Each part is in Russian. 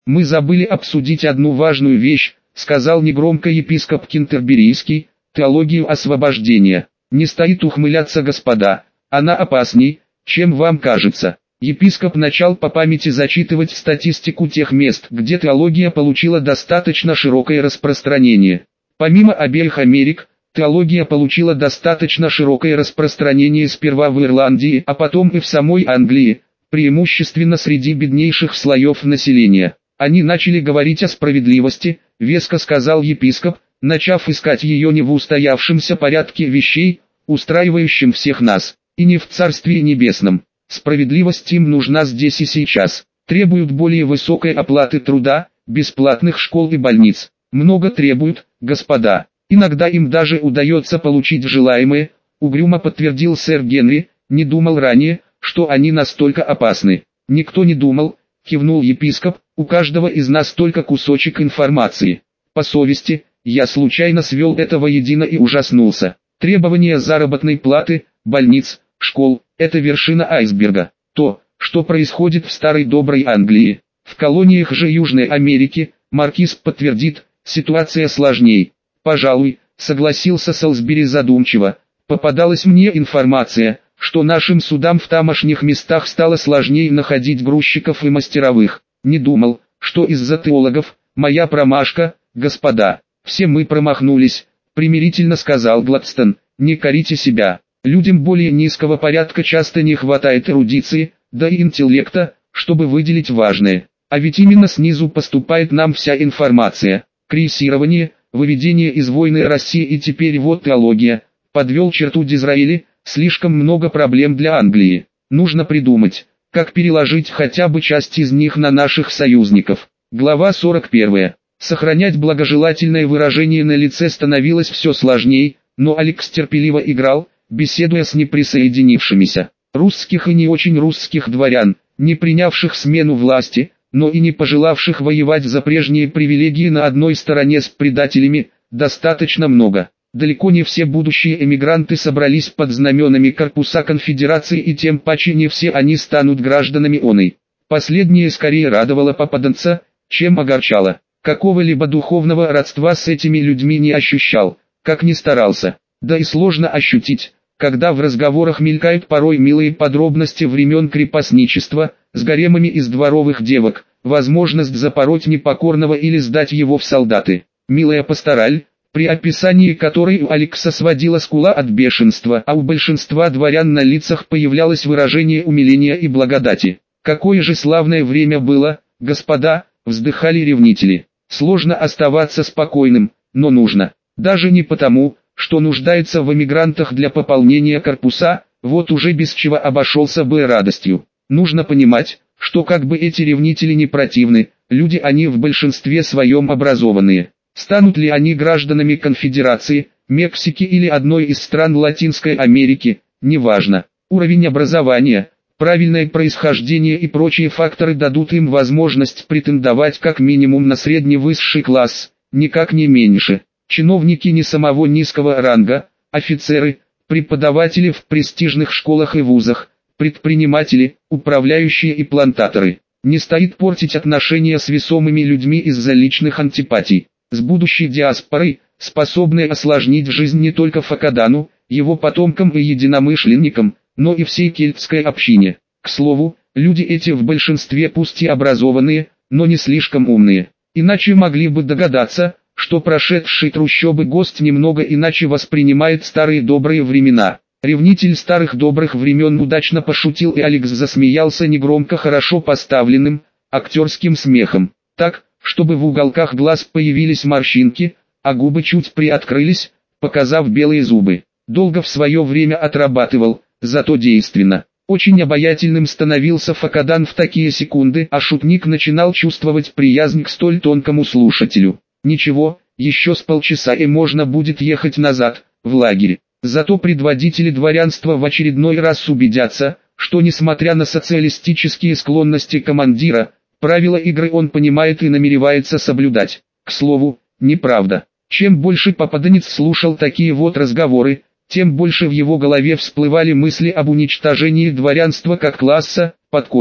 Мы забыли обсудить одну важную вещь, сказал негромко епископ Кентерберийский, теологию освобождения. Не стоит ухмыляться, господа, она опасней, чем вам кажется. Епископ начал по памяти зачитывать статистику тех мест, где теология получила достаточно широкое распространение. Помимо обеих Америк, теология получила достаточно широкое распространение сперва в Ирландии, а потом и в самой Англии, преимущественно среди беднейших слоев населения. Они начали говорить о справедливости, веско сказал епископ, начав искать ее не в устоявшемся порядке вещей, устраивающем всех нас, и не в Царстве Небесном. Справедливость им нужна здесь и сейчас. Требуют более высокой оплаты труда, бесплатных школ и больниц. Много требуют, господа. Иногда им даже удается получить желаемое, угрюмо подтвердил сэр Генри, не думал ранее, что они настолько опасны. Никто не думал, кивнул епископ, у каждого из нас только кусочек информации. По совести, я случайно свел это воедино и ужаснулся. Требования заработной платы, больниц, школ – это вершина айсберга. То, что происходит в старой доброй Англии. В колониях же Южной Америки, маркиз подтвердит, ситуация сложней. Пожалуй, согласился Солсбери задумчиво, попадалась мне информация, что нашим судам в тамошних местах стало сложнее находить грузчиков и мастеровых. Не думал, что из-за теологов, моя промашка, господа. Все мы промахнулись, примирительно сказал Гладстон, не корите себя. Людям более низкого порядка часто не хватает эрудиции, да и интеллекта, чтобы выделить важное. А ведь именно снизу поступает нам вся информация. Крейсирование, выведение из войны России и теперь вот теология. Подвел черту Дизраэли, слишком много проблем для Англии. Нужно придумать, как переложить хотя бы часть из них на наших союзников. Глава 41. Сохранять благожелательное выражение на лице становилось все сложнее, но Алекс терпеливо играл, беседуя с неприсоединившимися. Русских и не очень русских дворян, не принявших смену власти, но и не пожелавших воевать за прежние привилегии на одной стороне с предателями, достаточно много. Далеко не все будущие эмигранты собрались под знаменами корпуса конфедерации, и тем паче не все они станут гражданами оной. Последнее скорее радовало попаданца, чем огорчало. Какого-либо духовного родства с этими людьми не ощущал, как ни старался. Да и сложно ощутить, когда в разговорах мелькают порой милые подробности времен крепостничества, с гаремами из дворовых девок, возможность запороть непокорного или сдать его в солдаты. Милая пастораль, при описании которой у Алекса сводила скула от бешенства, а у большинства дворян на лицах появлялось выражение умиления и благодати. Какое же славное время было, господа, вздыхали ревнители. Сложно оставаться спокойным, но нужно. Даже не потому, что нуждается в эмигрантах для пополнения корпуса, вот уже без чего обошелся бы радостью. Нужно понимать, что как бы эти ревнители не противны, люди они в большинстве своем образованные. Станут ли они гражданами конфедерации, Мексики или одной из стран Латинской Америки, неважно. Уровень образования, правильное происхождение и прочие факторы дадут им возможность претендовать как минимум на средне-высший класс, никак не меньше. Чиновники не самого низкого ранга, офицеры, преподаватели в престижных школах и вузах, предприниматели, управляющие и плантаторы. Не стоит портить отношения с весомыми людьми из-за личных антипатий. С будущей диаспорой, способной осложнить жизнь не только Факадану, его потомкам и единомышленникам, но и всей кельтской общине. К слову, люди эти в большинстве пусть и образованные, но не слишком умные. Иначе могли бы догадаться, что прошедший трущобы гость немного иначе воспринимает старые добрые времена. Ревнитель старых добрых времен удачно пошутил, и Алекс засмеялся негромко, хорошо поставленным, актерским смехом. Так, чтобы в уголках глаз появились морщинки, а губы чуть приоткрылись, показав белые зубы. Долго в свое время отрабатывал, зато действенно. Очень обаятельным становился Факадан в такие секунды, а шутник начинал чувствовать приязнь к столь тонкому слушателю. Ничего, еще с полчаса и можно будет ехать назад, в лагерь. Зато предводители дворянства в очередной раз убедятся, что несмотря на социалистические склонности командира, правила игры он понимает и намеревается соблюдать. К слову, неправда. Чем больше попаданец слушал такие вот разговоры, тем больше в его голове всплывали мысли об уничтожении дворянства как класса, под корень.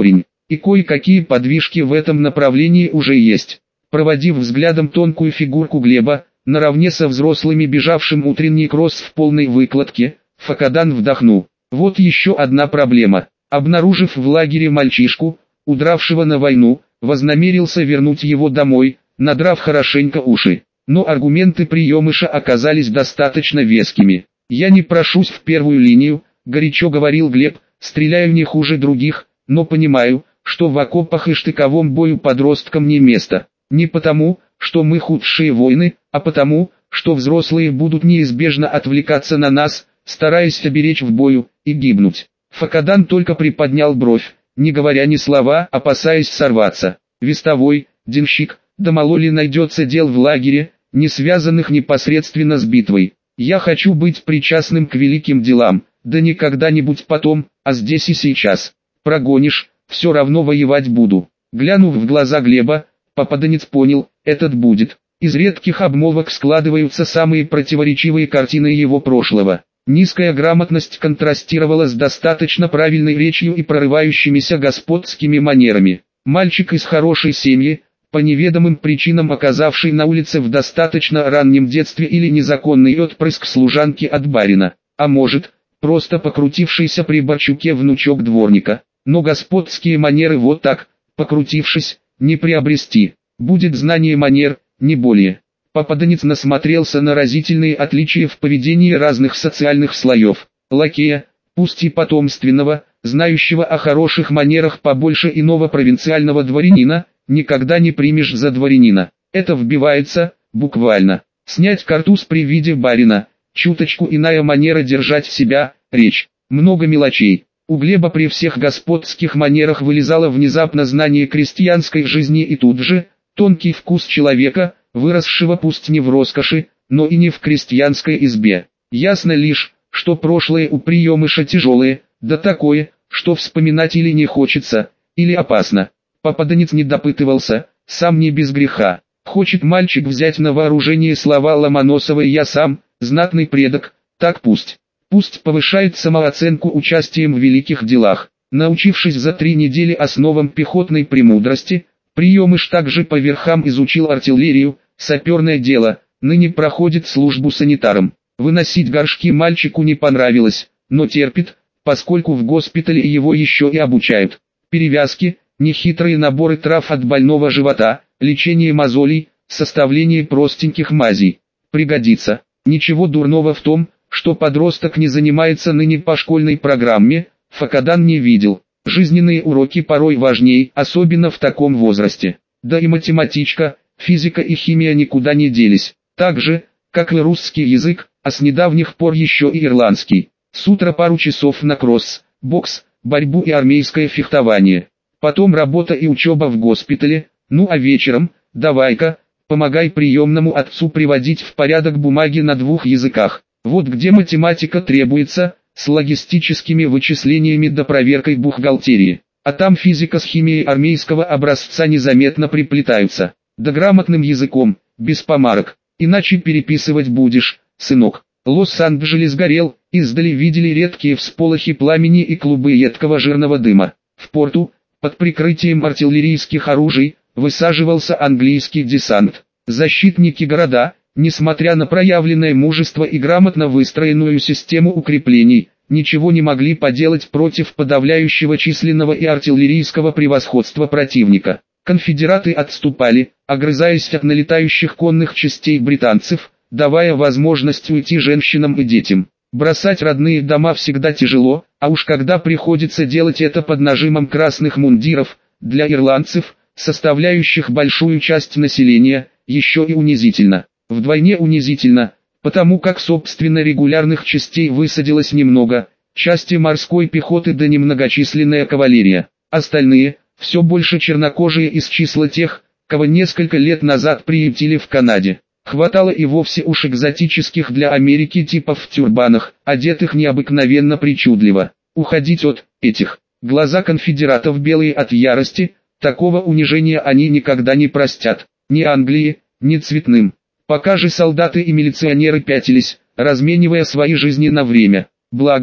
и кое-какие подвижки в этом направлении уже есть. Проводив взглядом тонкую фигурку Глеба, наравне со взрослыми бежавшим утренний кросс в полной выкладке, Факадан вдохнул. Вот еще одна проблема. Обнаружив в лагере мальчишку, удравшего на войну, вознамерился вернуть его домой, надрав хорошенько уши. Но аргументы приемыша оказались достаточно вескими. «Я не прошусь в первую линию», — горячо говорил Глеб, — «стреляю не хуже других, но понимаю, что в окопах и штыковом бою подросткам не место. Не потому, что мы худшие воины, а потому, что взрослые будут неизбежно отвлекаться на нас, стараясь оберечь в бою, и гибнуть». Факадан только приподнял бровь, не говоря ни слова, опасаясь сорваться. Вестовой, денщик, да мало ли найдется дел в лагере, не связанных непосредственно с битвой. Я хочу быть причастным к великим делам, да не когда-нибудь потом, а здесь и сейчас. Прогонишь, все равно воевать буду. Глянув в глаза Глеба, попаданец понял, этот будет. Из редких обмолвок складываются самые противоречивые картины его прошлого. Низкая грамотность контрастировала с достаточно правильной речью и прорывающимися господскими манерами. Мальчик из хорошей семьи, по неведомым причинам оказавший на улице в достаточно раннем детстве или незаконный отпрыск служанки от барина, а может, просто покрутившийся при Борчуке внучок дворника. Но господские манеры вот так, покрутившись, не приобрести. Будет знание манер, не более. Попаданец насмотрелся на разительные отличия в поведении разных социальных слоев. Лакея, пусть и потомственного, знающего о хороших манерах побольше иного провинциального дворянина, никогда не примешь за дворянина. Это вбивается, буквально. Снять картуз при виде барина, чуточку иная манера держать себя, речь. Много мелочей. У Глеба при всех господских манерах вылезало внезапно знание крестьянской жизни и тут же, тонкий вкус человека, выросшего пусть не в роскоши, но и не в крестьянской избе. Ясно лишь, что прошлое у приемыша тяжелое, да такое, что вспоминать или не хочется, или опасно. Попаданец не допытывался, сам не без греха. Хочет мальчик взять на вооружение слова Ломоносова «я сам, знатный предок», так пусть. Пусть повышает самооценку участием в великих делах. Научившись за 3 недели основам пехотной премудрости, приемыш также по верхам изучил артиллерию, саперное дело, ныне проходит службу санитаром. Выносить горшки мальчику не понравилось, но терпит, поскольку в госпитале его еще и обучают. Перевязки, нехитрые наборы трав от больного живота, лечение мозолей, составление простеньких мазей. Пригодится. Ничего дурного в том, что подросток не занимается ныне по школьной программе, Факадан не видел. Жизненные уроки порой важнее, особенно в таком возрасте. Да и математичка, физика и химия никуда не делись. Так же, как и русский язык, а с недавних пор еще и ирландский. С утра пару часов на кросс, бокс, борьбу и армейское фехтование. Потом работа и учеба в госпитале, ну а вечером, давай-ка, помогай приемному отцу приводить в порядок бумаги на 2 языках. Вот где математика требуется, с логистическими вычислениями да проверкой бухгалтерии. А там физика с химией армейского образца незаметно приплетаются. Да грамотным языком, без помарок, иначе переписывать будешь, сынок. Лос-Анджелес горел, издали видели редкие всполохи пламени и клубы едкого жирного дыма. В порту, под прикрытием артиллерийских оружий, высаживался английский десант. Защитники города, несмотря на проявленное мужество и грамотно выстроенную систему укреплений, ничего не могли поделать против подавляющего численного и артиллерийского превосходства противника. Конфедераты отступали, огрызаясь от налетающих конных частей британцев, давая возможность уйти женщинам и детям. Бросать родные дома всегда тяжело, а уж когда приходится делать это под нажимом красных мундиров, для ирландцев, составляющих большую часть населения, еще и унизительно. Вдвойне унизительно, потому как собственно регулярных частей высадилось немного, части морской пехоты да немногочисленная кавалерия. Остальные, все больше чернокожие из числа тех, кого несколько лет назад приютили в Канаде. Хватало и вовсе уж экзотических для Америки типов в тюрбанах, одетых необыкновенно причудливо. Уходить от этих. Глаза конфедератов белые от ярости, такого унижения они никогда не простят. Ни Англии, ни цветным. Пока же солдаты и милиционеры пятились, разменивая свои жизни на время. Благо,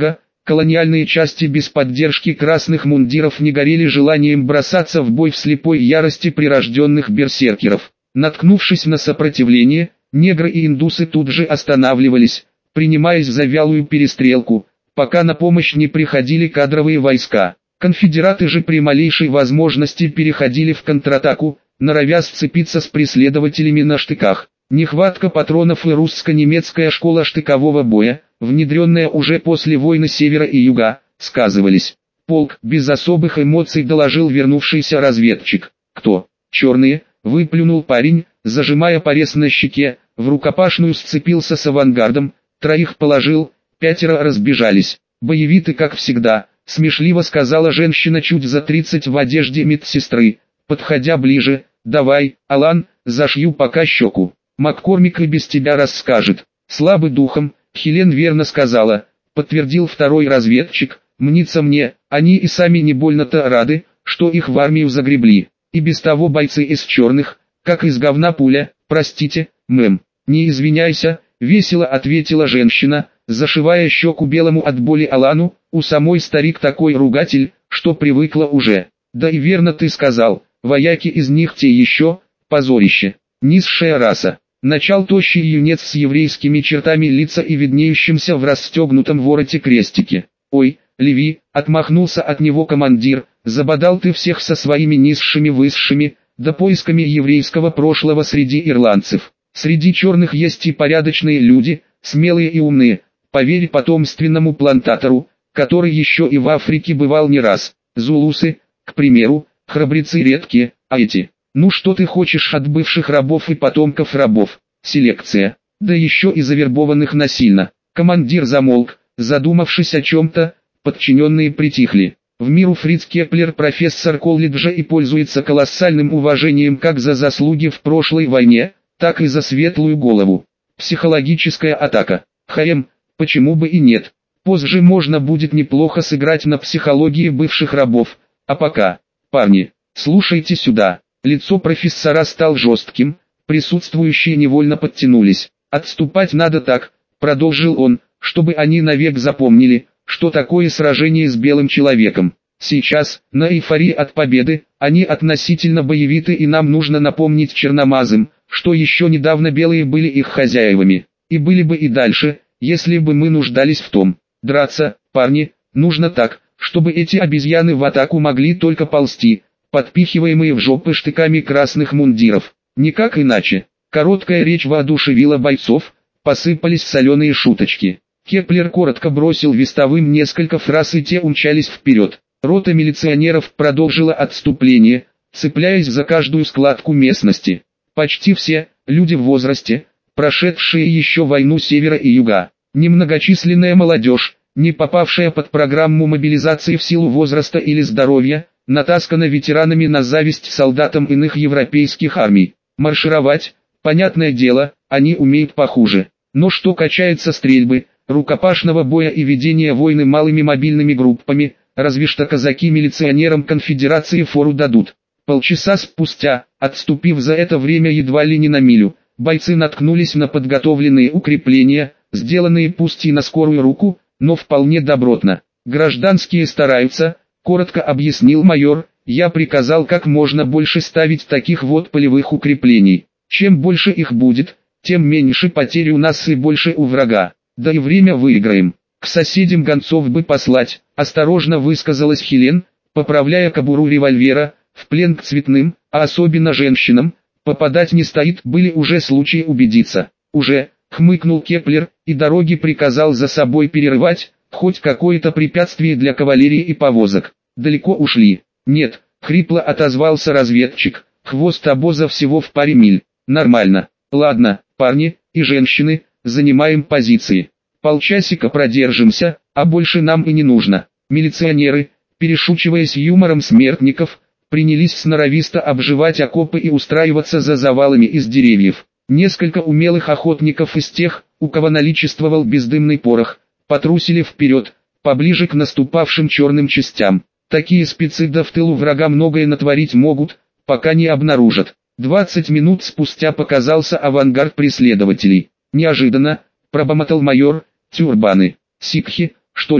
Колониальные части без поддержки красных мундиров не горели желанием бросаться в бой в слепой ярости прирожденных берсеркеров. Наткнувшись на сопротивление, негры и индусы тут же останавливались, принимаясь за вялую перестрелку, пока на помощь не приходили кадровые войска. Конфедераты же при малейшей возможности переходили в контратаку, норовя сцепиться с преследователями на штыках. Нехватка патронов и русско-немецкая школа штыкового боя, внедренная уже после войны Севера и Юга, сказывались. Полк без особых эмоций доложил вернувшийся разведчик. «Кто?» «Черные», выплюнул парень, зажимая порез на щеке, в рукопашную сцепился с авангардом, 3 положил, 5 разбежались. «Боевиты как всегда», смешливо сказала женщина чуть за 30 в одежде медсестры, подходя ближе. «Давай, Алан, зашью пока щеку. Маккормик и без тебя расскажет». «Слабый духом», Хелен верно сказала, подтвердил второй разведчик. «Мнится мне, они и сами не больно-то рады, что их в армию загребли. И без того бойцы из черных, как из говна пуля, простите, мэм». «Не извиняйся», весело ответила женщина, зашивая щеку белому от боли Алану. У самой старик такой ругатель, что привыкла уже. «Да и верно ты сказал, вояки из них те еще, позорище, низшая раса». Начал тощий юнец с еврейскими чертами лица и виднеющимся в расстегнутом вороте крестике. «Ой, Леви», отмахнулся от него командир, «забодал ты всех со своими низшими высшими, да поисками еврейского прошлого среди ирландцев. Среди черных есть и порядочные люди, смелые и умные, поверь потомственному плантатору, который еще и в Африке бывал не раз. Зулусы, к примеру, храбрецы редкие, а эти... Ну что ты хочешь от бывших рабов и потомков рабов? Селекция. Да еще и завербованных насильно». Командир замолк, задумавшись о чем-то, подчиненные притихли. В миру Фриц Кеплер профессор колледжа и пользуется колоссальным уважением как за заслуги в прошлой войне, так и за светлую голову. Психологическая атака. Почему бы и нет? Позже можно будет неплохо сыграть на психологии бывших рабов. А пока, парни, слушайте сюда. Лицо профессора стало жестким, присутствующие невольно подтянулись. «Отступать надо так», — продолжил он, — «чтобы они навек запомнили, что такое сражение с белым человеком. Сейчас, на эйфории от победы, они относительно боевиты, и нам нужно напомнить черномазым, что еще недавно белые были их хозяевами. И были бы и дальше, если бы мы нуждались в том. Драться, парни, нужно так, чтобы эти обезьяны в атаку могли только ползти, подпихиваемые в жопы штыками красных мундиров. Никак иначе». Короткая речь воодушевила бойцов, посыпались соленые шуточки. Кеплер коротко бросил вестовым несколько фраз, и те умчались вперед. Рота милиционеров продолжила отступление, цепляясь за каждую складку местности. Почти все, люди в возрасте, прошедшие еще войну Севера и Юга. Немногочисленная молодежь, не попавшая под программу мобилизации в силу возраста или здоровья, натаскана ветеранами на зависть солдатам иных европейских армий. Маршировать, понятное дело, они умеют похуже. Но что касается стрельбы, рукопашного боя и ведения войны малыми мобильными группами, разве что казаки милиционерам конфедерации фору дадут. Полчаса спустя, отступив за это время едва ли не на милю, бойцы наткнулись на подготовленные укрепления, сделанные пусть и на скорую руку, но вполне добротно. «Гражданские стараются», — коротко объяснил майор. «Я приказал как можно больше ставить таких вот полевых укреплений. Чем больше их будет, тем меньше потерь у нас и больше у врага. Да и время выиграем. К соседям гонцов бы послать», — осторожно высказалась Хелен, поправляя кобуру револьвера. «В плен к цветным, а особенно женщинам, попадать не стоит, были уже случаи убедиться». «Уже», — хмыкнул Кеплер, и дороги приказал за собой перерывать, хоть какое-то препятствие для кавалерии и повозок. «Далеко ушли?» «Нет», — хрипло отозвался разведчик, — «хвост обоза всего в паре миль». «Нормально. Ладно, парни и женщины, занимаем позиции. Полчасика продержимся, а больше нам и не нужно». Милиционеры, перешучиваясь юмором смертников, принялись сноровисто обживать окопы и устраиваться за завалами из деревьев. Несколько умелых охотников из тех, у кого наличествовал бездымный порох, потрусили вперед, поближе к наступавшим черным частям. Такие спецы да в тылу врага многое натворить могут, пока не обнаружат. 20 минут спустя показался авангард преследователей. «Неожиданно», — пробормотал майор, — «тюрбаны, сикхи, что ли?»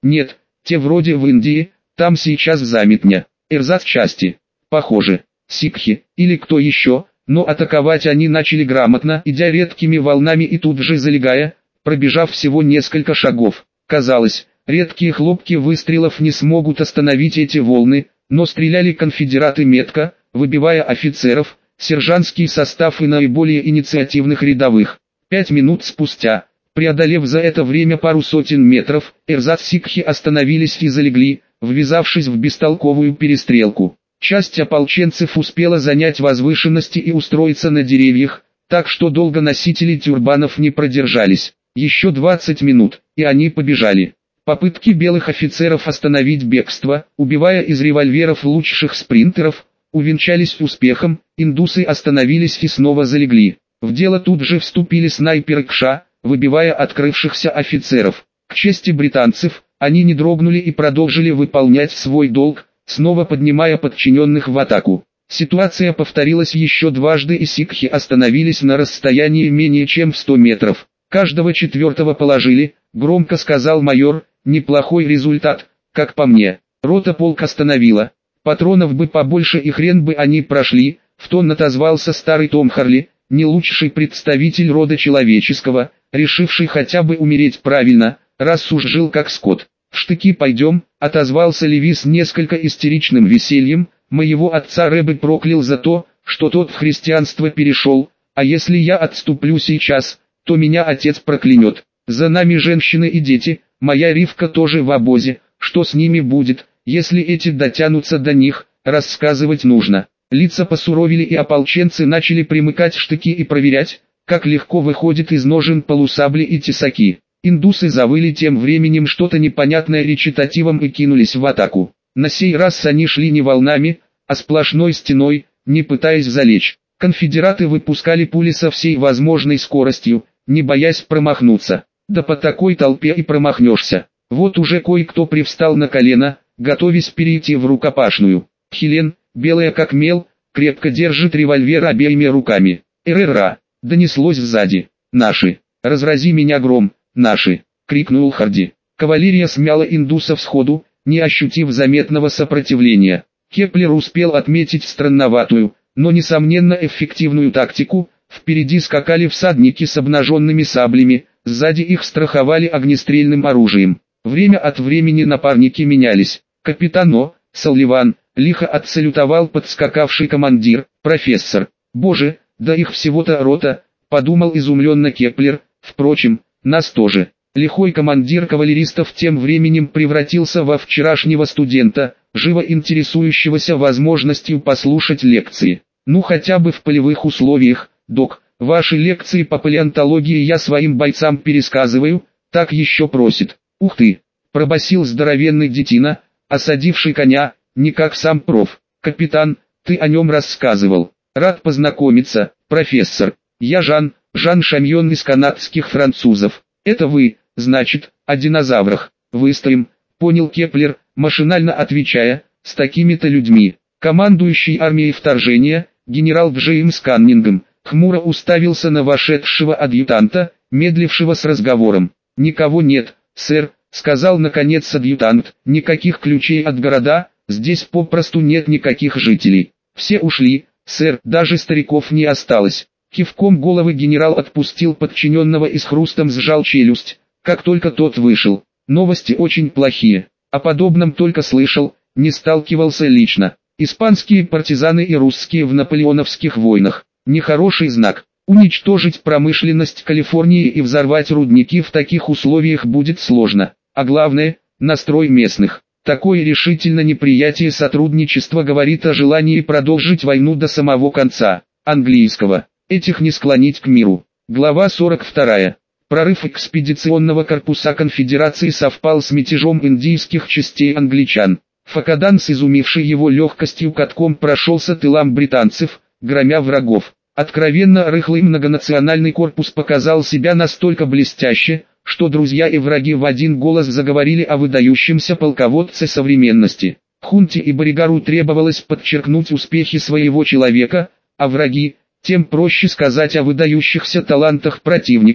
Нет, те вроде в Индии, там сейчас заметня. Эрзац-части. Похоже, сикхи, или кто еще, но атаковать они начали грамотно, идя редкими волнами и тут же залегая, пробежав всего несколько шагов. Казалось, редкие хлопки выстрелов не смогут остановить эти волны, но стреляли конфедераты метко, выбивая офицеров, сержантский состав и наиболее инициативных рядовых. 5 минут спустя, преодолев за это время пару сотен метров, эрзац-сикхи остановились и залегли, ввязавшись в бестолковую перестрелку. Часть ополченцев успела занять возвышенности и устроиться на деревьях, так что долго носители тюрбанов не продержались. Еще 20 минут, и они побежали. Попытки белых офицеров остановить бегство, убивая из револьверов лучших спринтеров, увенчались успехом, индусы остановились и снова залегли. В дело тут же вступили снайперы КША, выбивая открывшихся офицеров. К чести британцев, они не дрогнули и продолжили выполнять свой долг, снова поднимая подчиненных в атаку. Ситуация повторилась еще дважды и сикхи остановились на расстоянии менее чем в 100 метров. Каждого четвертого положили, громко сказал майор, неплохой результат, как по мне. Рота полк остановила. Патронов бы побольше и хрен бы они прошли, в тон отозвался старый Том Харли, не лучший представитель рода человеческого, решивший хотя бы умереть правильно, раз уж жил как скот. «В штыки пойдем», — отозвался Леви с несколько истеричным весельем, «моего отца Рэбе проклял за то, что тот в христианство перешел, а если я отступлю сейчас, то меня отец проклянет. За нами женщины и дети, моя Ривка тоже в обозе, что с ними будет, если эти дотянутся до них, рассказывать нужно». Лица посуровили и ополченцы начали примыкать штыки и проверять, как легко выходит из ножен полусабли и тесаки. Индусы завыли тем временем что-то непонятное речитативом и кинулись в атаку. На сей раз они шли не волнами, а сплошной стеной, не пытаясь залечь. Конфедераты выпускали пули со всей возможной скоростью, не боясь промахнуться. Да по такой толпе и промахнешься. Вот уже кое-кто привстал на колено, готовясь перейти в рукопашную. Хелен, белая как мел, крепко держит револьвер обеими руками. «Эрра!» — донеслось сзади. «Наши! Разрази меня гром! Наши!» — крикнул Харди. Кавалерия смяла индусов сходу, не ощутив заметного сопротивления. Кеплер успел отметить странноватую, но несомненно эффективную тактику. Впереди скакали всадники с обнаженными саблями, сзади их страховали огнестрельным оружием. Время от времени напарники менялись. «Капитано, Салливан!» — лихо отсалютовал подскакавший командир, «профессор». «Боже, да их всего-то рота!» — подумал изумленно Кеплер, «впрочем, нас тоже». Лихой командир кавалеристов тем временем превратился во вчерашнего студента, живо интересующегося возможностью послушать лекции. «Ну хотя бы в полевых условиях, док, ваши лекции по палеонтологии я своим бойцам пересказываю, так еще просит». «Ух ты!» — пробасил здоровенный детина, осадивший коня, не как сам проф. «Капитан, ты о нем рассказывал. Рад познакомиться, профессор. Я Жан Шамьон из канадских французов. Это вы, значит, о динозаврах. Выстоим», — понял Кеплер, машинально отвечая, «с такими-то людьми». Командующий армией вторжения, генерал Джеймс Каннингем, хмуро уставился на вошедшего адъютанта, медлившего с разговором. «Никого нет, сэр», — сказал наконец адъютант, «никаких ключей от города, здесь попросту нет никаких жителей. Все ушли, сэр, даже стариков не осталось». Кивком головы генерал отпустил подчиненного и с хрустом сжал челюсть, как только тот вышел. «Новости очень плохие. О подобном только слышал, не сталкивался лично. Испанские партизаны и русские в наполеоновских войнах. Нехороший знак. Уничтожить промышленность Калифорнии и взорвать рудники в таких условиях будет сложно. А главное, настрой местных. Такое решительное неприятие сотрудничества говорит о желании продолжить войну до самого конца. Английского. Этих не склонить к миру». Глава 42. Прорыв экспедиционного корпуса конфедерации совпал с мятежом индийских частей англичан. Факадан, изумивший его легкостью, катком прошелся тылам британцев, громя врагов. Откровенно рыхлый многонациональный корпус показал себя настолько блестяще, что друзья и враги в один голос заговорили о выдающемся полководце современности. Хунте и Боригару требовалось подчеркнуть успехи своего человека, а враги, тем проще сказать о выдающихся талантах противника.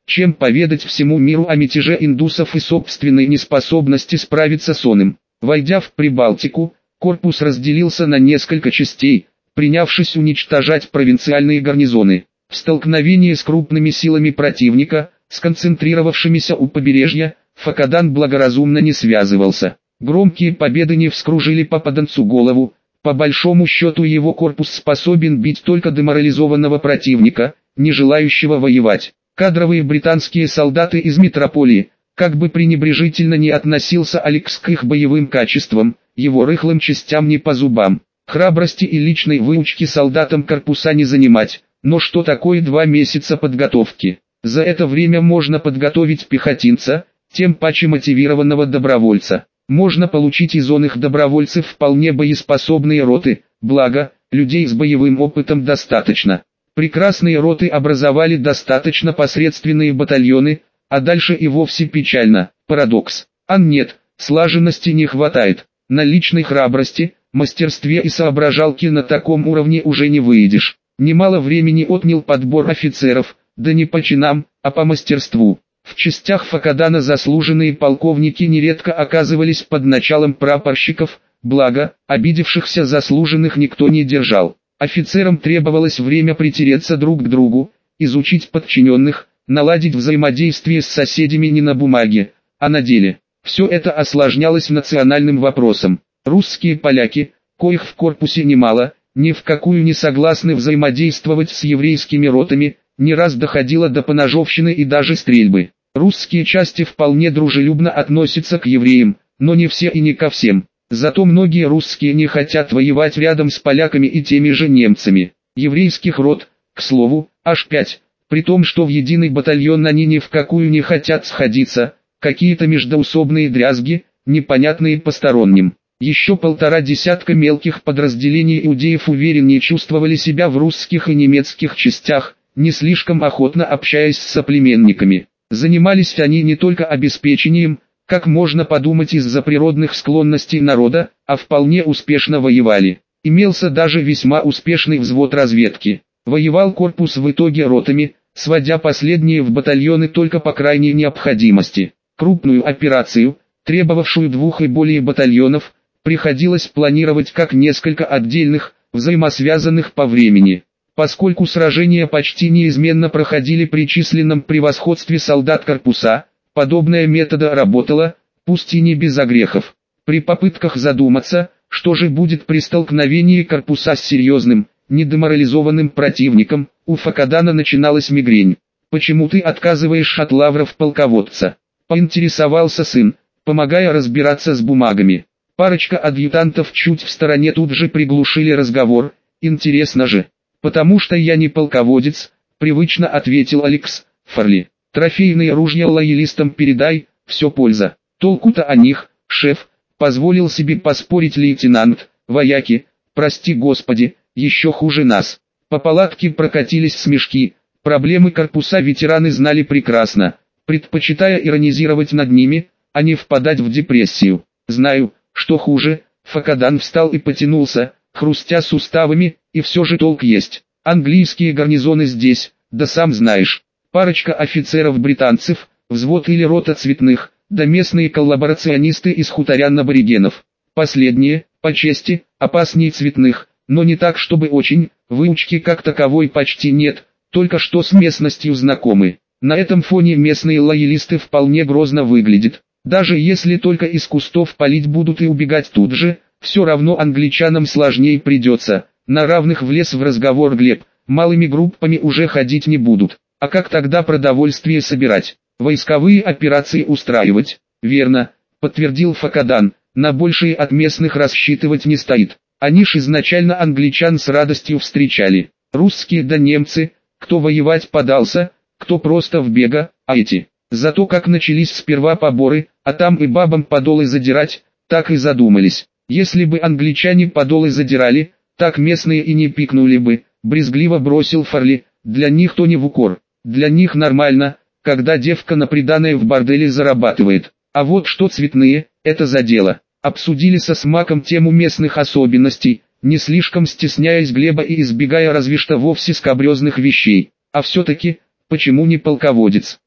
чем поведать всему миру о мятеже индусов и собственной неспособности справиться с оным. Войдя в Прибалтику, корпус разделился на несколько частей, принявшись уничтожать провинциальные гарнизоны. В столкновении с крупными силами противника, сконцентрировавшимися у побережья, Факадан благоразумно не связывался. Громкие победы не вскружили попаданцу голову. По большому счету его корпус способен бить только деморализованного противника, не желающего воевать. Кадровые британские солдаты из метрополии, как бы пренебрежительно не относился Алекс к их боевым качествам, его рыхлым частям не по зубам. Храбрости и личной выучки солдатам корпуса не занимать, но что такое 2 месяца подготовки? За это время можно подготовить пехотинца, тем паче мотивированного добровольца. Можно получить из их добровольцев вполне боеспособные роты, благо, людей с боевым опытом достаточно. Прекрасные роты образовали достаточно посредственные батальоны, а дальше и вовсе печально. Парадокс. А нет, слаженности не хватает. На личной храбрости, мастерстве и соображалке на таком уровне уже не выйдешь. Немало времени отнял подбор офицеров, да не по чинам, а по мастерству. В частях Факадана заслуженные полковники нередко оказывались под началом прапорщиков, благо, обидевшихся заслуженных никто не держал. Офицерам требовалось время притереться друг к другу, изучить подчиненных, наладить взаимодействие с соседями не на бумаге, а на деле. Все это осложнялось национальным вопросом. Русские поляки, коих в корпусе немало, ни в какую не согласны взаимодействовать с еврейскими ротами, не раз доходило до поножовщины и даже стрельбы. Русские части вполне дружелюбно относятся к евреям, но не все и не ко всем. Зато многие русские не хотят воевать рядом с поляками и теми же немцами. Еврейских рот, к слову, аж 5, при том, что в единый батальон они ни в какую не хотят сходиться, какие-то междоусобные дрязги, непонятные посторонним. Еще 1,5 десятка мелких подразделений иудеев увереннее чувствовали себя в русских и немецких частях, не слишком охотно общаясь с соплеменниками. Занимались они не только обеспечением, как можно подумать из-за природных склонностей народа, а вполне успешно воевали. Имелся даже весьма успешный взвод разведки. Воевал корпус в итоге ротами, сводя последние в батальоны только по крайней необходимости. Крупную операцию, требовавшую 2 и более батальонов, приходилось планировать как несколько отдельных, взаимосвязанных по времени. Поскольку сражения почти неизменно проходили при численном превосходстве солдат корпуса, подобная метода работала, пусть и не без огрехов. При попытках задуматься, что же будет при столкновении корпуса с серьезным, недеморализованным противником, у Факадана начиналась мигрень. «Почему ты отказываешь от лавров полководца?» — поинтересовался сын, помогая разбираться с бумагами. Парочка адъютантов чуть в стороне тут же приглушили разговор. «Интересно же». «Потому что я не полководец», — привычно ответил Алекс Фарли. «Трофейные ружья лоялистам передай, все польза». «Толку-то о них, шеф», — позволил себе поспорить лейтенант. «Вояки, прости господи, еще хуже нас». По палатке прокатились смешки. Проблемы корпуса ветераны знали прекрасно, предпочитая иронизировать над ними, а не впадать в депрессию. «Знаю, что хуже». Факадан встал и потянулся, хрустя суставами, и все же толк есть. Английские гарнизоны здесь, да сам знаешь. Парочка офицеров-британцев, взвод или рота цветных, да местные коллаборационисты из хуторян-аборигенов. Последние, по чести, опаснее цветных, но не так чтобы очень, выучки как таковой почти нет, только что с местностью знакомы. На этом фоне местные лоялисты вполне грозно выглядят. Даже если только из кустов палить будут и убегать тут же, все равно англичанам сложнее придется. На равных влез в разговор Глеб, малыми группами уже ходить не будут. А как тогда продовольствие собирать? Войсковые операции устраивать? Верно, подтвердил Факадан, на большие от местных рассчитывать не стоит. Они ж изначально англичан с радостью встречали. Русские да немцы, кто воевать подался, кто просто в бега, а эти. Зато как начались сперва поборы, а там и бабам подолы задирать, так и задумались. Если бы англичане подолы задирали, так местные и не пикнули бы, брезгливо бросил Фарли. Для них то не в укор, для них нормально, когда девка на приданое в борделе зарабатывает. А вот что цветные, это за дело. Обсудили со смаком тему местных особенностей, не слишком стесняясь Глеба и избегая разве что вовсе скабрезных вещей. А все-таки, почему не полководец?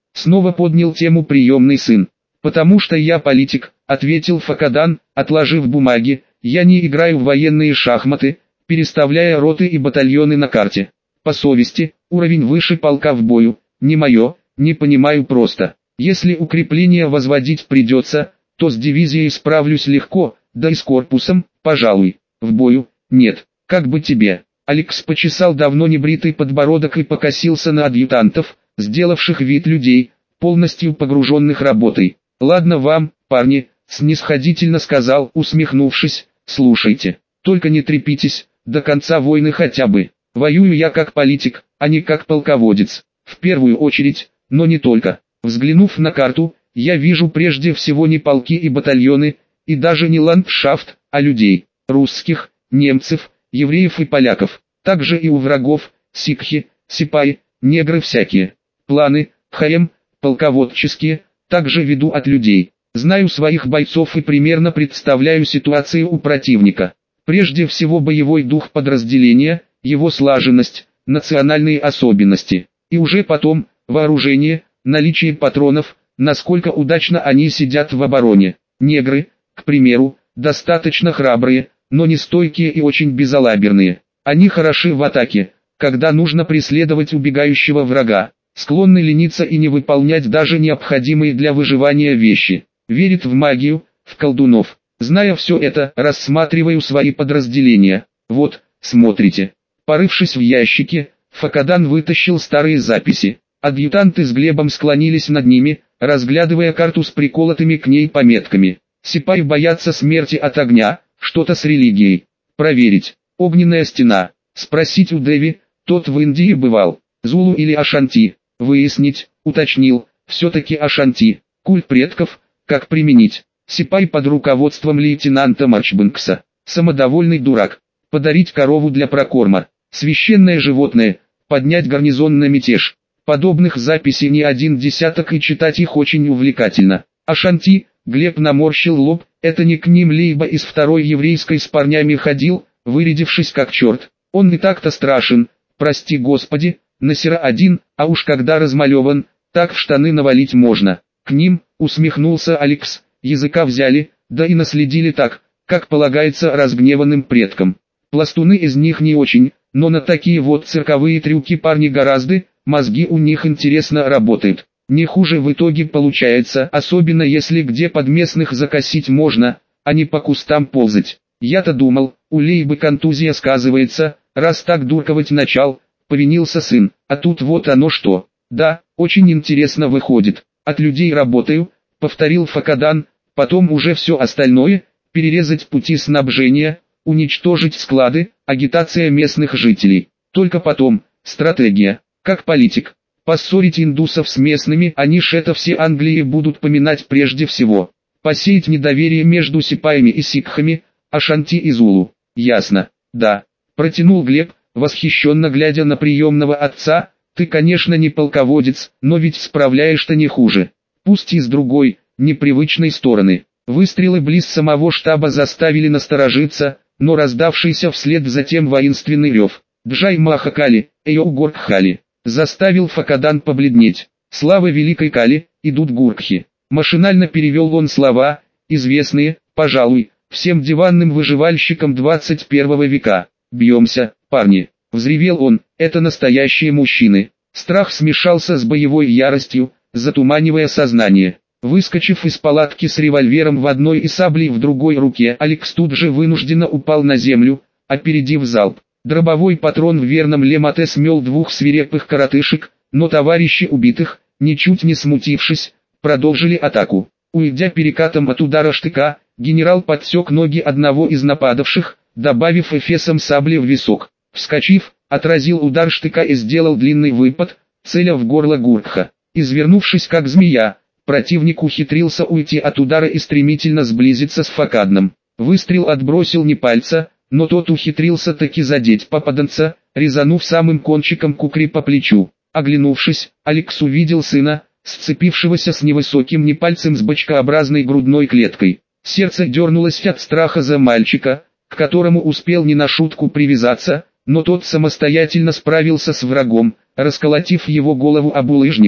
Снова поднял тему приемный сын. «Потому что я политик», — ответил Факадан, отложив бумаги. «Я не играю в военные шахматы, переставляя роты и батальоны на карте. По совести, уровень выше полка в бою, не мое, не понимаю просто. Если укрепление возводить придется, то с дивизией справлюсь легко, да и с корпусом, пожалуй. В бою, нет, как бы тебе». Алекс почесал давно небритый подбородок и покосился на адъютантов, сделавших вид людей, полностью погруженных работой. «Ладно вам, парни», — снисходительно сказал, усмехнувшись, «слушайте, только не трепитесь, до конца войны хотя бы. Воюю я как политик, а не как полководец. В первую очередь, но не только. Взглянув на карту, я вижу прежде всего не полки и батальоны, и даже не ландшафт, а людей. Русских, немцев, евреев и поляков. Также и у врагов, сикхи, сипаи, негры всякие. Планы, полководческие, также веду от людей. Знаю своих бойцов и примерно представляю ситуацию у противника. Прежде всего боевой дух подразделения, его слаженность, национальные особенности. И уже потом, вооружение, наличие патронов, насколько удачно они сидят в обороне. Негры, к примеру, достаточно храбрые, но не стойкие и очень безалаберные. Они хороши в атаке, когда нужно преследовать убегающего врага. Склонны лениться и не выполнять даже необходимые для выживания вещи. Верит в магию, в колдунов. Зная все это, рассматриваю свои подразделения. Вот, смотрите. Порывшись в ящике, Факадан вытащил старые записи. Адъютанты с Глебом склонились над ними, разглядывая карту с приколотыми к ней пометками. Сипаи боятся смерти от огня, что-то с религией. Проверить. Огненная стена. Спросить у Деви, тот в Индии бывал. Зулу или Ашанти. Выяснить, уточнил, все-таки Ашанти. Культ предков, как применить. Сипай под руководством лейтенанта Марчбанкса. Самодовольный дурак. Подарить корову для прокорма. Священное животное. Поднять гарнизон на мятеж. Подобных записей не один десяток и читать их очень увлекательно. Ашанти, Глеб наморщил лоб, это не к ним либо из второй еврейской с парнями ходил, вырядившись как черт. Он не так-то страшен, прости господи, Насера один, а уж когда размалеван, так в штаны навалить можно. К ним, усмехнулся Алекс, языка взяли, да и наследили так, как полагается разгневанным предкам. Пластуны из них не очень, но на такие вот цирковые трюки парни гораздо, мозги у них интересно работают. Не хуже в итоге получается, особенно если где под местных закосить можно, а не по кустам ползать. Я-то думал, у Лейбы контузия сказывается, раз так дурковать начал, повинился сын, а тут вот оно что. Да, очень интересно выходит. От людей работаю, повторил Факадан, потом уже все остальное, перерезать пути снабжения, уничтожить склады, агитация местных жителей. Только потом, стратегия, как политик, поссорить индусов с местными, они ж это все Англии будут поминать прежде всего. Посеять недоверие между сипаями и сикхами, Ашанти и Зулу. Ясно, да, протянул Глеб, восхищенно глядя на приемного отца, ты конечно не полководец, но ведь справляешь-то не хуже. Пусть и с другой, непривычной стороны. Выстрелы близ самого штаба заставили насторожиться, но раздавшийся вслед затем воинственный рев «Джай Маха Кали, Эйо Горк Хали» заставил Факадан побледнеть. «Слава великой Кали, идут гуркхи». Машинально перевел он слова, известные, пожалуй, всем диванным выживальщикам 21 века. «Бьемся, парни», — взревел он, — «это настоящие мужчины». Страх смешался с боевой яростью, затуманивая сознание. Выскочив из палатки с револьвером в одной и саблей в другой руке, Алекс тут же вынужденно упал на землю, опередив залп. Дробовой патрон в верном лемате смел двух свирепых коротышек, но товарищи убитых, ничуть не смутившись, продолжили атаку. Уйдя перекатом от удара штыка, генерал подсек ноги одного из нападавших, добавив эфесом сабли в висок. Вскочив, отразил удар штыка и сделал длинный выпад, целя в горло Гуркха. Извернувшись как змея, противник ухитрился уйти от удара и стремительно сблизиться с Факадном. Выстрел отбросил не пальца, но тот ухитрился таки задеть попаданца, резанув самым кончиком кукри по плечу. Оглянувшись, Алекс увидел сына, сцепившегося с невысоким непальцем с бочкообразной грудной клеткой. Сердце дернулось от страха за мальчика, к которому успел не на шутку привязаться, но тот самостоятельно справился с врагом, расколотив его голову об булыжник.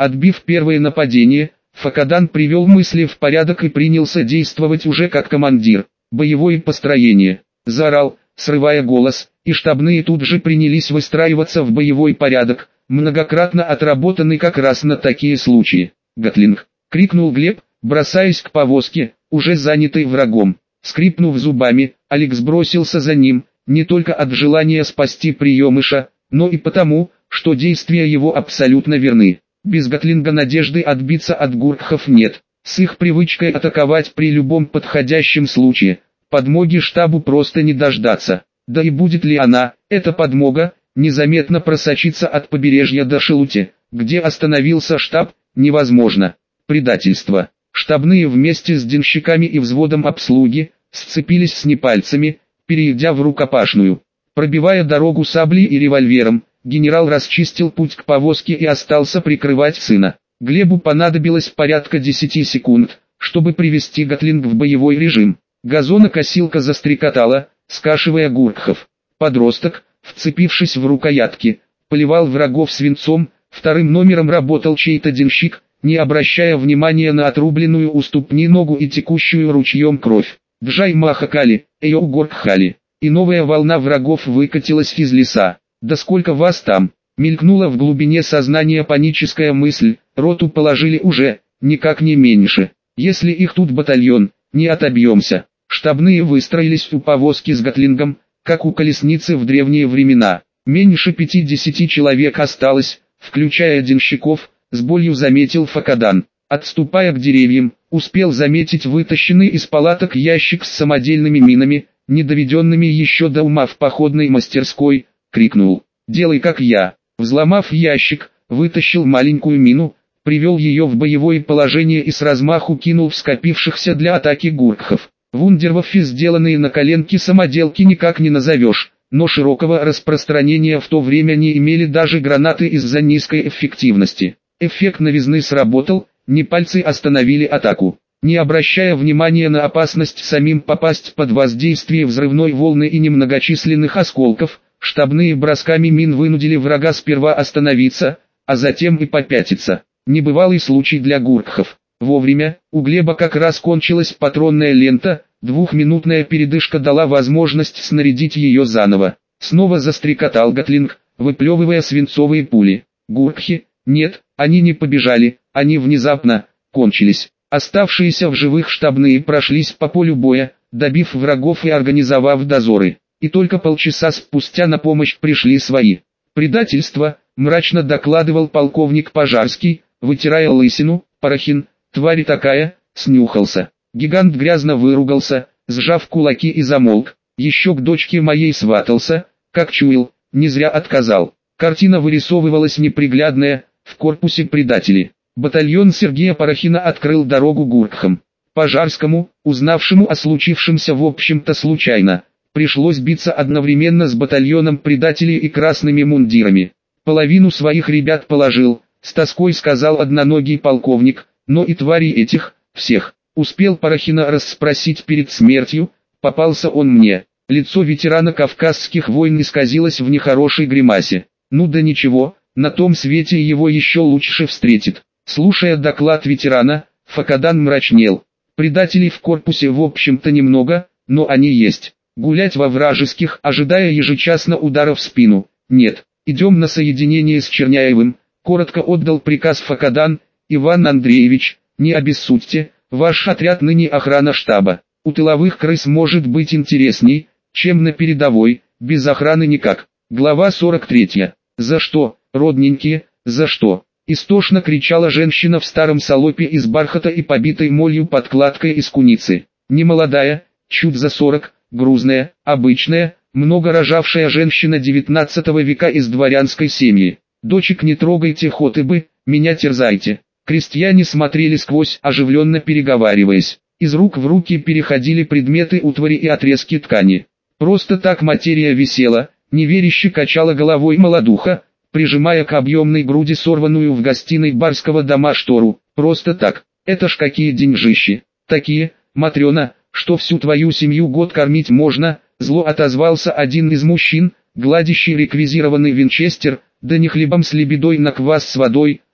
Отбив первое нападение, Факадан привел мысли в порядок и принялся действовать уже как командир. Боевое построение. Заорал, срывая голос, и штабные тут же принялись выстраиваться в боевой порядок, многократно отработанный как раз на такие случаи. «Гатлинг!» — крикнул Глеб, бросаясь к повозке, уже занятой врагом. Скрипнув зубами, Алекс бросился за ним, не только от желания спасти приемыша, но и потому, что действия его абсолютно верны. Без Гатлинга надежды отбиться от гуркхов нет. С их привычкой атаковать при любом подходящем случае, подмоги штабу просто не дождаться. Да и будет ли она, эта подмога, незаметно просочиться от побережья до Шелути, где остановился штаб, невозможно. Предательство. Штабные вместе с денщиками и взводом обслуги сцепились с непальцами, перейдя в рукопашную. Пробивая дорогу саблей и револьвером, генерал расчистил путь к повозке и остался прикрывать сына. Глебу понадобилось порядка 10 секунд, чтобы привести Гатлинг в боевой режим. Газонокосилка застрекотала, скашивая гуркхов. Подросток, вцепившись в рукоятки, поливал врагов свинцом, вторым номером работал чей-то денщик, не обращая внимания на отрубленную у ступни ногу и текущую ручьем кровь. «Джай Махакали, Эйо Горкхали!» И новая волна врагов выкатилась из леса. «Да сколько вас там?» Мелькнула в глубине сознания паническая мысль, роту положили уже, никак не меньше. Если их тут батальон, не отобьемся. Штабные выстроились у повозки с Гатлингом, как у колесницы в древние времена. Меньше 50 человек осталось, включая денщиков, с болью заметил Факадан. Отступая к деревьям, успел заметить вытащенный из палаток ящик с самодельными минами, не доведенными еще до ума в походной мастерской, крикнул: «Делай как я». Взломав ящик, вытащил маленькую мину, привел ее в боевое положение и с размаху кинул в скопившихся для атаки гуркхов. Вундерваффе, сделанные на коленке самоделки, никак не назовешь, но широкого распространения в то время не имели даже гранаты из-за низкой эффективности. Эффект новизны сработал, непальцы остановили атаку. Не обращая внимания на опасность самим попасть под воздействие взрывной волны и немногочисленных осколков, штабные бросками мин вынудили врага сперва остановиться, а затем и попятиться. Небывалый случай для гуркхов. Вовремя, у Глеба как раз кончилась патронная лента, двухминутная передышка дала возможность снарядить ее заново. Снова застрекотал Гатлинг, выплевывая свинцовые пули. Гуркхи, нет, они не побежали, они внезапно кончились. Оставшиеся в живых штабные прошлись по полю боя, добив врагов и организовав дозоры. И только полчаса спустя на помощь пришли свои. «Предательство», — мрачно докладывал полковник Пожарский, вытирая лысину. «Порохин, тварь такая», — снюхался. Гигант грязно выругался, сжав кулаки, и замолк. «Еще к дочке моей сватался, как чуял, не зря отказал». Картина вырисовывалась неприглядная: в корпусе предатели. Батальон Сергея Порохина открыл дорогу гуркхам. Пожарскому, узнавшему о случившемся в общем-то случайно, пришлось биться одновременно с батальоном предателей и красными мундирами. «Половину своих ребят положил», — с тоской сказал одноногий полковник, «но и твари этих, всех, успел Порохина расспросить перед смертью, попался он мне». Лицо ветерана Кавказских войн исказилось в нехорошей гримасе. «Ну да ничего, на том свете его еще лучше встретит». Слушая доклад ветерана, Факадан мрачнел. Предателей в корпусе в общем-то немного, но они есть. Гулять во вражеских, ожидая ежечасно удара в спину, нет. «Идем на соединение с Черняевым», — коротко отдал приказ Факадан. «Иван Андреевич, не обессудьте, ваш отряд ныне охрана штаба. У тыловых крыс может быть интересней, чем на передовой, без охраны никак». Глава 43. «За что, родненькие, за что?» Истошно кричала женщина в старом салопе из бархата и побитой молью подкладкой из куницы. Немолодая, чуть за 40, грузная, обычная, много рожавшая женщина 19 века из дворянской семьи. «Дочек не трогайте, хоты бы, меня терзайте». Крестьяне смотрели сквозь, оживленно переговариваясь. Из рук в руки переходили предметы утвари и отрезки ткани. Просто так материя висела, неверяще качала головой молодуха, прижимая к объемной груди сорванную в гостиной барского дома штору. «Просто так, это ж какие деньжищи, такие, Матрена, что всю твою семью год кормить можно», зло отозвался один из мужчин, гладящий реквизированный винчестер. «Да не хлебом с лебедой на квас с водой,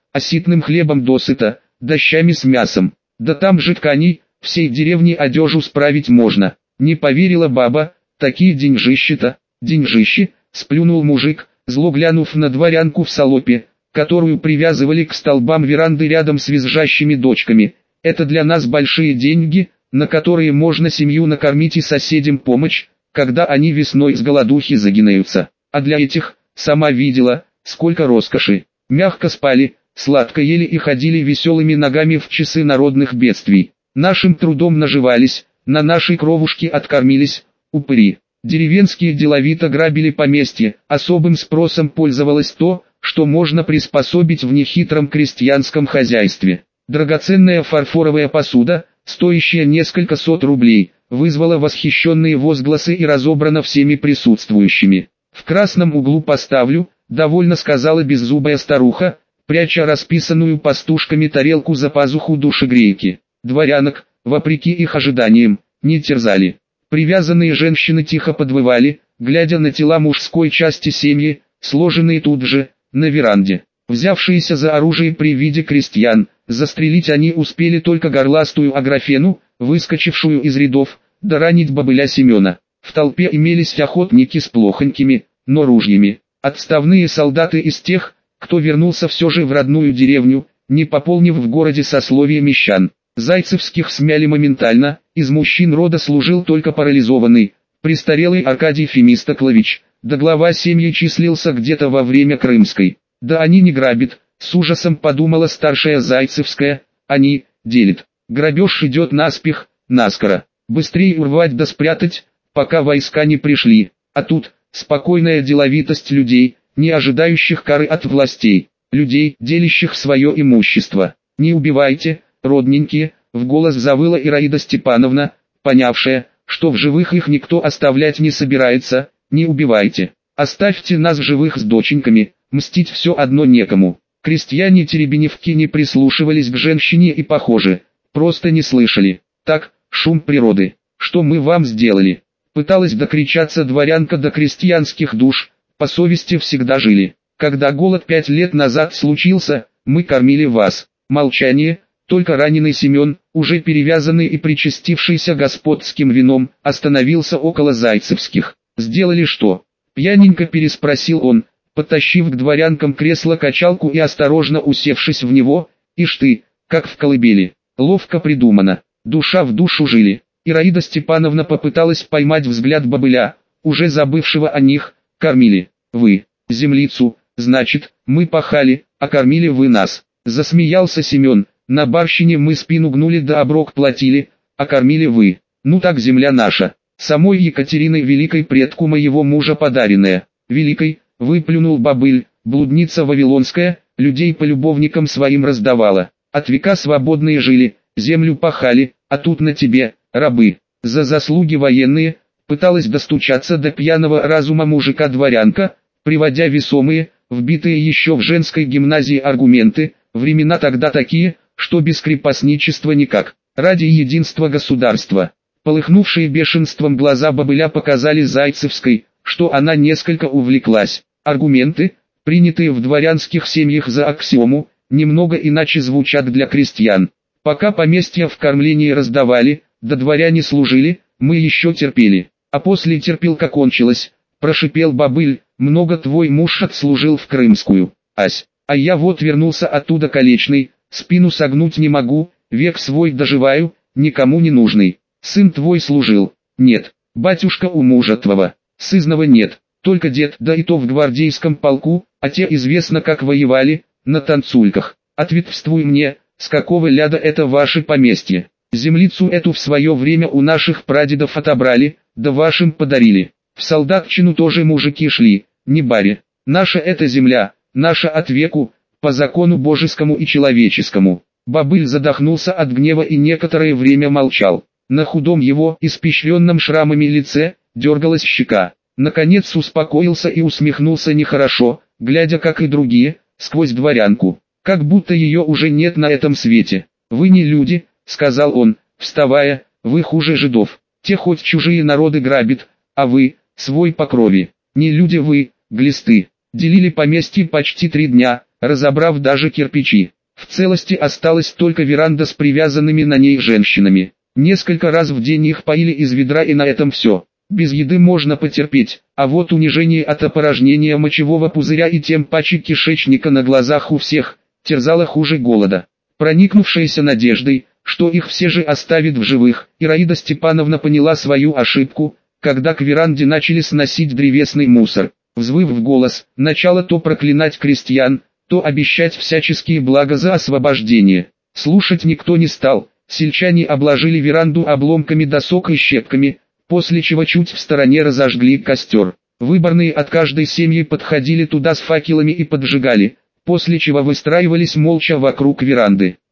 а ситным хлебом досыта, дощами с мясом. Да там же тканей, всей деревни одежу справить можно. Не поверила баба, такие деньжищи-то, деньжищи, сплюнул мужик, зло глянув на дворянку в салопе, которую привязывали к столбам веранды рядом с визжащими дочками. Это для нас большие деньги, на которые можно семью накормить и соседям помочь, когда они весной с голодухи загинаются. А для этих, сама видела, сколько роскоши. Мягко спали, сладко ели и ходили веселыми ногами в часы народных бедствий. Нашим трудом наживались, на нашей кровушке откормились, упыри. Деревенские деловито грабили поместье, особым спросом пользовалось то, что можно приспособить в нехитром крестьянском хозяйстве. Драгоценная фарфоровая посуда, стоящая несколько сот рублей, вызвала восхищенные возгласы и разобрана всеми присутствующими. «В красном углу поставлю», — довольно сказала беззубая старуха, пряча расписанную пастушками тарелку за пазуху душегрейки. Дворянок, вопреки их ожиданиям, не терзали. Привязанные женщины тихо подвывали, глядя на тела мужской части семьи, сложенные тут же, на веранде. Взявшиеся за оружие при виде крестьян, застрелить они успели только горластую Аграфену, выскочившую из рядов, да ранить бобыля Семена. В толпе имелись охотники с плохонькими, но ружьями. Отставные солдаты из тех, кто вернулся все же в родную деревню, не пополнив в городе сословие мещан. Зайцевских смяли моментально, из мужчин рода служил только парализованный, престарелый Аркадий Фемистоклович, да глава семьи числился где-то во время Крымской. Да они не грабят, с ужасом подумала старшая Зайцевская, они, делят. Грабеж идет наспех, наскоро, быстрее урвать да спрятать, пока войска не пришли. А тут, спокойная деловитость людей, не ожидающих кары от властей, людей, делящих свое имущество. Не убивайте, родненькие, в голос завыла Ираида Степановна, понявшая, что в живых их никто оставлять не собирается. Не убивайте, оставьте нас живых с доченьками, мстить все одно некому. Крестьяне Теребеневки не прислушивались к женщине и, похоже, просто не слышали. Так, шум природы, что мы вам сделали? Пыталась докричаться дворянка до крестьянских душ, по совести всегда жили. Когда голод 5 лет назад случился, мы кормили вас. Молчание. Только раненый Семен, уже перевязанный и причастившийся господским вином, остановился около Зайцевских. «Сделали что?» — пьяненько переспросил он, подтащив к дворянкам кресло-качалку и осторожно усевшись в него. «Ишь ты, как в колыбели, ловко придумано, душа в душу жили». Ираида Степановна попыталась поймать взгляд бобыля, уже забывшего о них. «Кормили вы землицу, значит, мы пахали, а кормили вы нас», — засмеялся Семен. «На барщине мы спину гнули да оброк платили, а кормили вы. Ну так земля наша, самой Екатериной Великой предку моего мужа подаренная». «Великой», — выплюнул бобыль, «блудница вавилонская, людей по любовникам своим раздавала. От века свободные жили, землю пахали, а тут на тебе, рабы». За заслуги военные, пыталась достучаться до пьяного разума мужика-дворянка, приводя весомые, вбитые еще в женской гимназии аргументы. Времена тогда такие, что без крепостничества никак. Ради единства государства. Полыхнувшие бешенством глаза бобыля показали Зайцевской, что она несколько увлеклась. Аргументы, принятые в дворянских семьях за аксиому, немного иначе звучат для крестьян. Пока поместья в кормлении раздавали, да дворяне служили, мы еще терпели. А после терпилка кончилась, прошипел бобыль, много твой муж отслужил в Крымскую. Ась, а я вот вернулся оттуда калечный, спину согнуть не могу, век свой доживаю, никому не нужный. Сын твой служил? Нет. Батюшка у мужа твоего? Сызнова нет, только дед, да и то в гвардейском полку, а те известно как воевали, на танцульках. Ответствуй мне, с какого ляда это ваше поместье? Землицу эту в свое время у наших прадедов отобрали, да вашим подарили. В солдатчину тоже мужики шли, не баре. Наша эта земля, наша от веку, по закону божескому и человеческому». Бобыль задохнулся от гнева и некоторое время молчал. На худом его, испещренном шрамами лице, дергалась щека. Наконец успокоился и усмехнулся нехорошо, глядя как и другие, сквозь дворянку. Как будто ее уже нет на этом свете. «Вы не люди», — сказал он, вставая, — «вы хуже жидов. Те хоть чужие народы грабят, а вы, свой по крови. Не люди вы, глисты». Делили поместье почти 3 дня, разобрав даже кирпичи. В целости осталась только веранда с привязанными на ней женщинами. Несколько раз в день их поили из ведра, и на этом все. Без еды можно потерпеть, а вот унижение от опорожнения мочевого пузыря и тем паче кишечника на глазах у всех терзало хуже голода. Проникнувшаяся надеждой, что их все же оставит в живых, Ираида Степановна поняла свою ошибку, когда к веранде начали сносить древесный мусор. Взвыв в голос, начала то проклинать крестьян, то обещать всяческие блага за освобождение. Слушать никто не стал, сельчане обложили веранду обломками досок и щепками, после чего чуть в стороне разожгли костер. Выборные от каждой семьи подходили туда с факелами и поджигали, после чего выстраивались молча вокруг веранды.